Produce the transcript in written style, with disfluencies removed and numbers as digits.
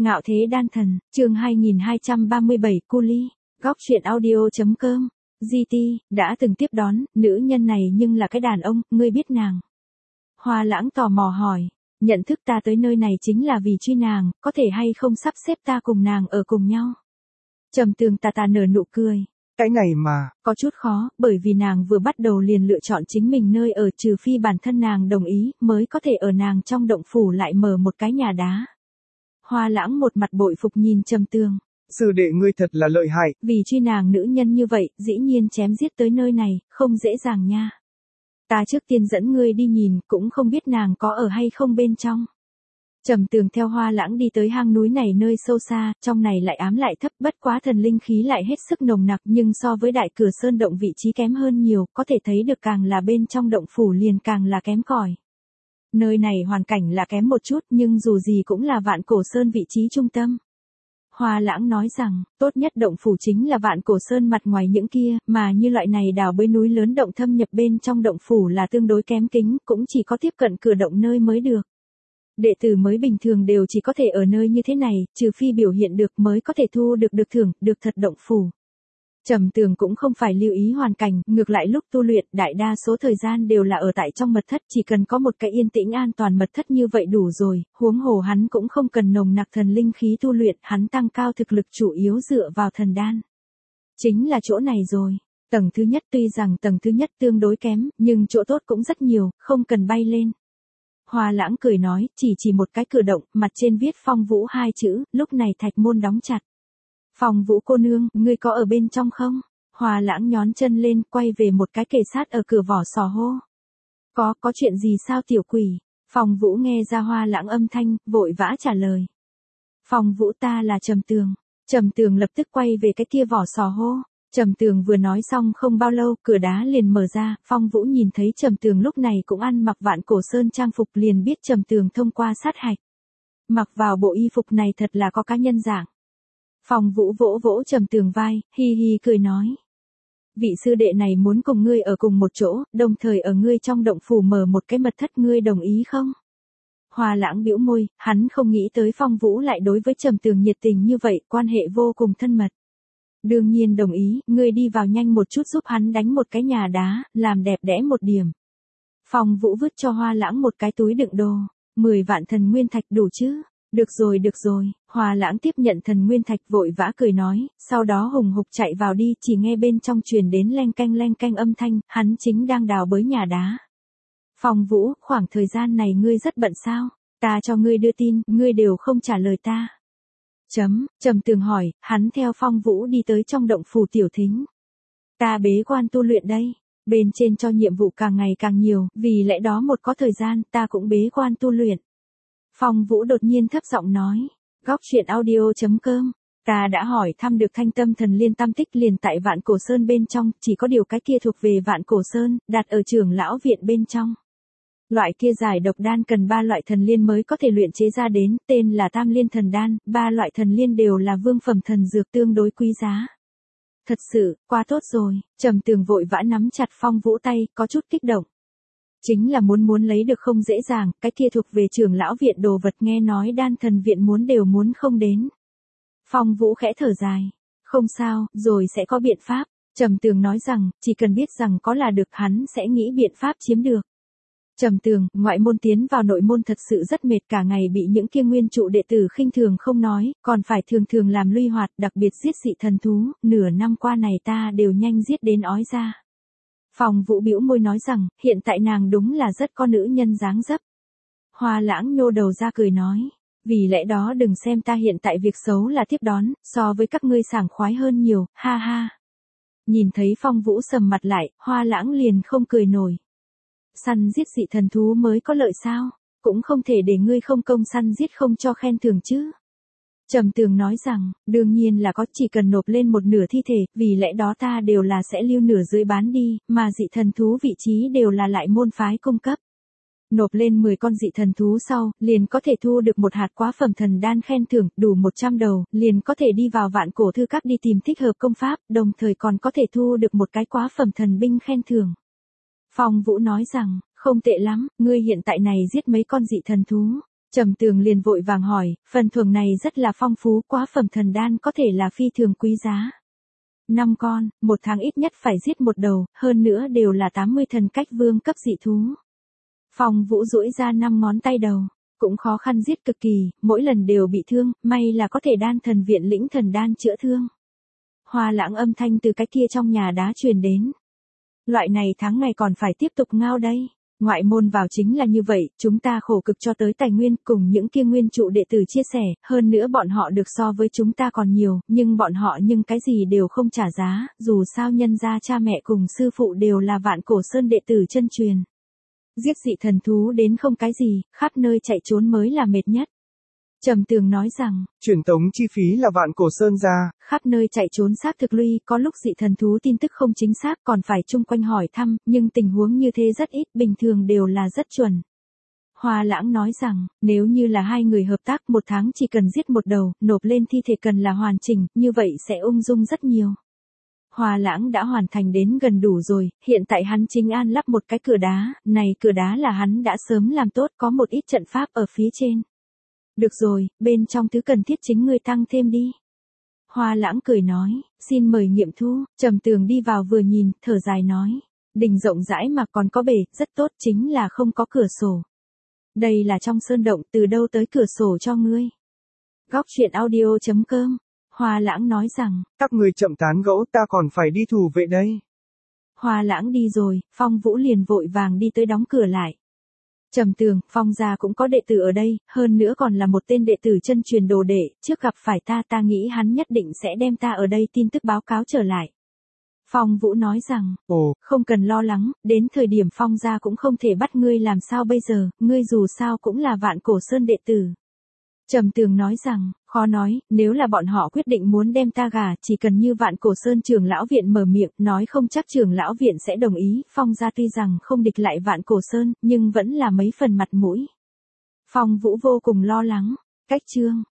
Ngạo thế đan thần, chương 2237 cu ly, góc truyện audio.com, GT, đã từng tiếp đón, nữ nhân này nhưng là cái đàn ông, ngươi biết nàng. Hoa Lãng tò mò hỏi, nhận thức ta tới nơi này chính là vì truy nàng, có thể hay không sắp xếp ta cùng nàng ở cùng nhau. Trầm Tường tà nở nụ cười. Cái này mà, có chút khó, bởi vì nàng vừa bắt đầu liền lựa chọn chính mình nơi ở, trừ phi bản thân nàng đồng ý, mới có thể ở nàng trong động phủ lại mở một cái nhà đá. Hoa Lãng một mặt bội phục nhìn Trầm Tường. Sư đệ ngươi thật là lợi hại. Vì truy nàng nữ nhân như vậy, dĩ nhiên chém giết tới nơi này, không dễ dàng nha. Ta trước tiên dẫn ngươi đi nhìn, cũng không biết nàng có ở hay không bên trong. Trầm Tường theo Hoa Lãng đi tới hang núi này nơi sâu xa, trong này lại ám lại thấp, bất quá thần linh khí lại hết sức nồng nặc, nhưng so với đại cửa sơn động vị trí kém hơn nhiều, có thể thấy được càng là bên trong động phủ liền càng là kém cỏi. Nơi này hoàn cảnh là kém một chút, nhưng dù gì cũng là Vạn Cổ Sơn vị trí trung tâm. Hoa Lãng nói rằng, tốt nhất động phủ chính là Vạn Cổ Sơn mặt ngoài những kia, mà như loại này đào bới núi lớn động thâm nhập bên trong động phủ là tương đối kém kính, cũng chỉ có tiếp cận cửa động nơi mới được. Đệ tử mới bình thường đều chỉ có thể ở nơi như thế này, trừ phi biểu hiện được mới có thể thu được thưởng, được thật động phủ. Trầm Tường cũng không phải lưu ý hoàn cảnh, ngược lại lúc tu luyện, đại đa số thời gian đều là ở tại trong mật thất, chỉ cần có một cái yên tĩnh an toàn mật thất như vậy đủ rồi, huống hồ hắn cũng không cần nồng nặc thần linh khí tu luyện, hắn tăng cao thực lực chủ yếu dựa vào thần đan. Chính là chỗ này rồi. Tầng thứ nhất tuy rằng tầng thứ nhất tương đối kém, nhưng chỗ tốt cũng rất nhiều, không cần bay lên. Hoa Lãng cười nói, chỉ một cái cửa động, mặt trên viết Phong Vũ hai chữ, lúc này thạch môn đóng chặt. Phong Vũ cô nương, ngươi có ở bên trong không? Hoa Lãng nhón chân lên, quay về một cái kề sát ở cửa vỏ sò hô. Có chuyện gì sao tiểu quỷ? Phong Vũ nghe ra Hoa Lãng âm thanh, vội vã trả lời. Phong Vũ ta là Trầm Tường. Trầm Tường lập tức quay về cái kia vỏ sò hô. Trầm Tường vừa nói xong không bao lâu, cửa đá liền mở ra, Phong Vũ nhìn thấy Trầm Tường lúc này cũng ăn mặc Vạn Cổ Sơn trang phục liền biết Trầm Tường thông qua sát hạch. Mặc vào bộ y phục này thật là có cá nhân dạng. Phong Vũ vỗ vỗ Trầm Tường vai, hi hi cười nói. Vị sư đệ này muốn cùng ngươi ở cùng một chỗ, đồng thời ở ngươi trong động phủ mở một cái mật thất, ngươi đồng ý không? Hoa Lãng bĩu môi, hắn không nghĩ tới Phong Vũ lại đối với Trầm Tường nhiệt tình như vậy, quan hệ vô cùng thân mật. Đương nhiên đồng ý, ngươi đi vào nhanh một chút giúp hắn đánh một cái nhà đá, làm đẹp đẽ một điểm. Phong Vũ vứt cho Hoa Lãng một cái túi đựng đồ, 10 vạn thần nguyên thạch đủ chứ? Được rồi, Hoa Lãng tiếp nhận thần nguyên thạch vội vã cười nói, sau đó hùng hục chạy vào đi, chỉ nghe bên trong truyền đến leng canh âm thanh, hắn chính đang đào bới nhà đá. Phong Vũ, khoảng thời gian này ngươi rất bận sao? Ta cho ngươi đưa tin, ngươi đều không trả lời ta. Trầm Tường hỏi, hắn theo Phong Vũ đi tới trong động phủ tiểu thính. Ta bế quan tu luyện đây, bên trên cho nhiệm vụ càng ngày càng nhiều, vì lẽ đó một có thời gian, ta cũng bế quan tu luyện. Phong Vũ đột nhiên thấp giọng nói, góc truyện audio.com, ta đã hỏi thăm được Thanh Tâm Thần Liên tam tích liền tại Vạn Cổ Sơn bên trong, chỉ có điều cái kia thuộc về Vạn Cổ Sơn, đặt ở trưởng lão viện bên trong. Loại kia giải độc đan cần 3 loại thần liên mới có thể luyện chế ra đến, tên là Tam Liên Thần Đan, 3 loại thần liên đều là vương phẩm thần dược tương đối quý giá. Thật sự, quá tốt rồi, Trầm Tường vội vã nắm chặt Phong Vũ tay, có chút kích động. Chính là muốn lấy được không dễ dàng, cái kia thuộc về trưởng lão viện đồ vật nghe nói đan thần viện đều muốn không đến. Phong Vũ khẽ thở dài, không sao, rồi sẽ có biện pháp. Trầm Tường nói rằng, chỉ cần biết rằng có là được hắn sẽ nghĩ biện pháp chiếm được. Trầm Tường, ngoại môn tiến vào nội môn thật sự rất mệt, cả ngày bị những kia nguyên trụ đệ tử khinh thường không nói, còn phải thường làm luy hoạt, đặc biệt giết dị thần thú, nửa năm qua này ta đều nhanh giết đến ói ra. Phong Vũ bĩu môi nói rằng, hiện tại nàng đúng là rất có nữ nhân dáng dấp. Hoa Lãng nhô đầu ra cười nói, vì lẽ đó đừng xem ta hiện tại việc xấu là tiếp đón, so với các ngươi sảng khoái hơn nhiều, ha ha. Nhìn thấy Phong Vũ sầm mặt lại, Hoa Lãng liền không cười nổi. Săn giết dị thần thú mới có lợi sao? Cũng không thể để ngươi không công săn giết không cho khen thưởng chứ. Trầm Tường nói rằng, đương nhiên là có, chỉ cần nộp lên một nửa thi thể, vì lẽ đó ta đều là sẽ lưu nửa dưới bán đi, mà dị thần thú vị trí đều là lại môn phái cung cấp. Nộp lên 10 con dị thần thú sau, liền có thể thu được một hạt quá phẩm thần đan khen thưởng, đủ 100 đầu, liền có thể đi vào Vạn Cổ Thư Các đi tìm thích hợp công pháp, đồng thời còn có thể thu được một cái quá phẩm thần binh khen thưởng. Phong Vũ nói rằng, không tệ lắm, ngươi hiện tại này giết mấy con dị thần thú. Trầm Tường liền vội vàng hỏi, phần thưởng này rất là phong phú, quá phẩm thần đan có thể là phi thường quý giá. 5 con, 1 tháng ít nhất phải giết 1 đầu, hơn nữa đều là 80 thần cách vương cấp dị thú. Phong Vũ duỗi ra 5 ngón tay đầu, cũng khó khăn giết cực kỳ, mỗi lần đều bị thương, may là có thể đan thần viện lĩnh thần đan chữa thương. Hoa Lãng âm thanh từ cái kia trong nhà đá truyền đến. Loại này tháng ngày còn phải tiếp tục ngao đây. Ngoại môn vào chính là như vậy, chúng ta khổ cực cho tới tài nguyên cùng những kia nguyên trụ đệ tử chia sẻ, hơn nữa bọn họ được so với chúng ta còn nhiều, nhưng bọn họ cái gì đều không trả giá, dù sao nhân gia cha mẹ cùng sư phụ đều là Vạn Cổ Sơn đệ tử chân truyền. Giết dị thần thú đến không cái gì, khắp nơi chạy trốn mới là mệt nhất. Trầm Tường nói rằng, truyền tống chi phí là Vạn Cổ Sơn ra. Khắp nơi chạy trốn xác thực lui, có lúc dị thần thú tin tức không chính xác còn phải chung quanh hỏi thăm, nhưng tình huống như thế rất ít, bình thường đều là rất chuẩn. Hoa Lãng nói rằng, nếu như là 2 người hợp tác 1 tháng chỉ cần giết 1 đầu, nộp lên thi thể cần là hoàn chỉnh, như vậy sẽ ung dung rất nhiều. Hoa Lãng đã hoàn thành đến gần đủ rồi, hiện tại hắn chính an lắp một cái cửa đá, này cửa đá là hắn đã sớm làm tốt, có một ít trận pháp ở phía trên. Được rồi, bên trong thứ cần thiết chính ngươi tăng thêm đi. Hoa Lãng cười nói, xin mời nghiệm thu. Trầm Tường đi vào vừa nhìn, thở dài nói, đình rộng rãi mà còn có bể, rất tốt, chính là không có cửa sổ. Đây là trong sơn động, từ đâu tới cửa sổ cho ngươi? Góc truyện audio.com. Hoa Lãng nói rằng, Các người chậm tán gẫu, ta còn phải đi thủ vệ đây. Hoa Lãng đi rồi, Phong Vũ liền vội vàng đi tới đóng cửa lại. Trầm Tường, Phong gia cũng có đệ tử ở đây, hơn nữa còn là một tên đệ tử chân truyền đồ đệ, trước gặp phải ta nghĩ hắn nhất định sẽ đem ta ở đây tin tức báo cáo trở lại. Phong Vũ nói rằng, không cần lo lắng, đến thời điểm Phong gia cũng không thể bắt ngươi làm sao bây giờ, ngươi dù sao cũng là Vạn Cổ Sơn đệ tử. Trầm Tường nói rằng, khó nói, nếu là bọn họ quyết định muốn đem ta gả, chỉ cần như Vạn Cổ Sơn trưởng lão viện mở miệng, nói không chắc trưởng lão viện sẽ đồng ý, Phong gia tuy rằng không địch lại Vạn Cổ Sơn, nhưng vẫn là mấy phần mặt mũi. Phong Vũ vô cùng lo lắng. Cách chương